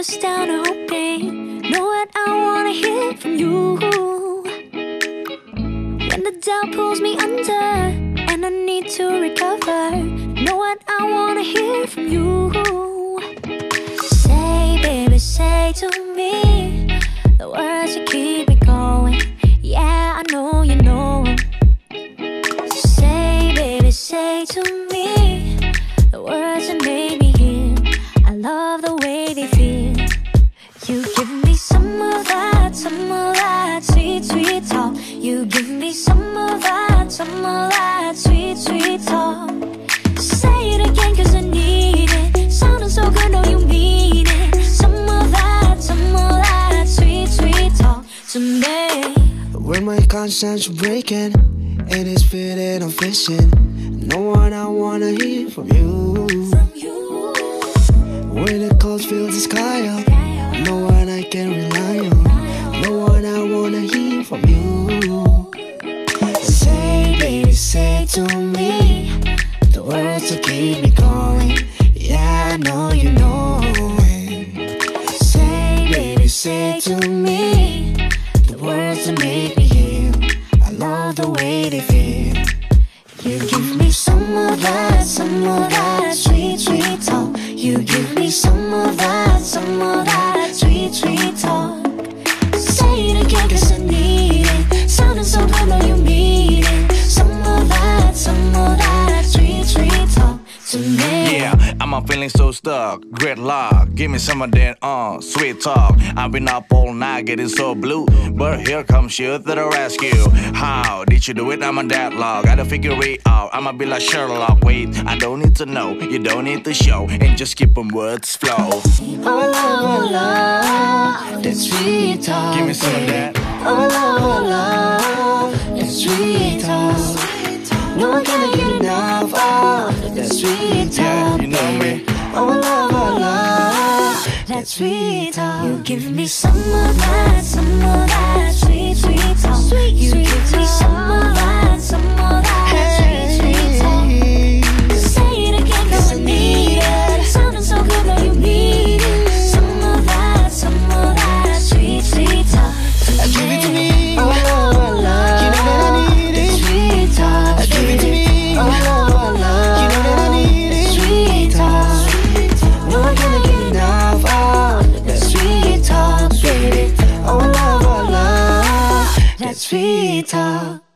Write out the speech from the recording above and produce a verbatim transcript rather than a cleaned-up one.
just down to hoping. Know what I wanna hear from you. When the doubt pulls me under and I need to recover, know what I wanna hear from you. Say, baby, say to me the words that keep me going. Yeah, I know you know. Say, baby, say to me the words that made me heal. I love the way they feel. You give me some of that, some of that sweet, sweet talk. You give me some of that, some of that sweet, sweet talk. Say it again cause I need it. Sounding so good, know you mean it. Some of that, some of that sweet, sweet talk to me. When my conscience breaking and it's feeling I'm fishing, know what I wanna hear from you. From you. When the clouds fill the sky up, know what I can rely on. Know what I wanna hear from you. Say, baby, say to me the words that keep me going. Yeah, I know you know it. Say, baby, say to me the words that make me heal. I love the way they feel. You give me some of that, some of that sweet, sweet talk. You give me some of that, some of that sweet, sweet talk. Say it again cause I need it. Sounding so good, know you mean it. Some of that, some of that sweet, sweet talk to me. Yeah, I'm feeling so stuck, gridlock. Give me some of that uh, sweet talk. I've been up all night getting so blue, but here comes you to the rescue. How did you do it? I'm on that log. Gotta figure it out. I'ma be like Sherlock. Wait, I don't need to know, you don't need to show, and just keep them words flow. Oh, love, oh, love, that sweet talk. Give me some of that. Oh, love, oh, love, that sweet talk. No one can get enough of that sweet talk. Yeah, you know me. Oh, love, oh, love, that sweet talk. You give me some of that, some of that sweet, sweet talk. Sweet, you sweet give me some of that, some of that sweet, sweet talk. Say it again cause I need it. Sounding so good, know you need it. Some of that, some of that sweet, sweet talk. Give it to me. Oh, love, oh, love, you know that I need it. Sweet talk. Give it to me. Oh, love, oh, love, you know that I need it. Sweet talk. No one can get enough of that sweet talk, baby. Oh, love, oh, love, that sweet talk.